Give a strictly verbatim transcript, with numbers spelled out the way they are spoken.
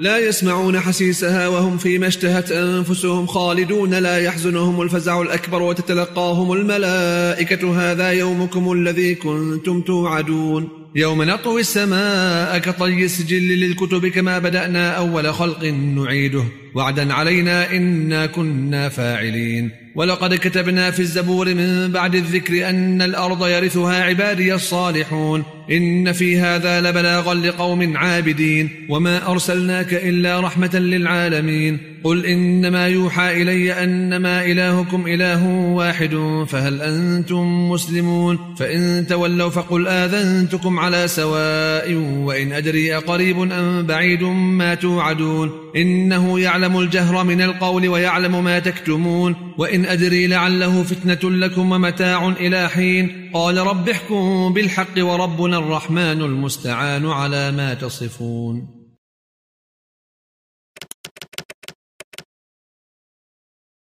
لا يسمعون حسيسها وهم فيما اشتهت أنفسهم خالدون لا يحزنهم الفزع الأكبر وتتلقاهم الملائكة هذا يومكم الذي كنتم توعدون يوم نطوي السماء كطي السجل للكتب كما بدأنا أول خلق نعيده وعدا علينا إنا كنا فاعلين ولقد كتبنا في الزبور من بعد الذكر أن الأرض يرثها عبادي الصالحون إن في هذا لبلاغا لقوم عابدين وما أرسلناك إلا رحمة للعالمين قل إنما يوحى إلي أنما إلهكم إله واحد فهل أنتم مسلمون فإن تولوا فقل آذنتكم على سواء وإن أدري أقريب أم بعيد ما توعدون إنه يعلم الجهر من القول ويعلم ما تكتمون وإن أدري لعله فتنة لكم ومتاع إلى حين قال رب احكم بالحق وربنا الرحمن المستعان على ما تصفون.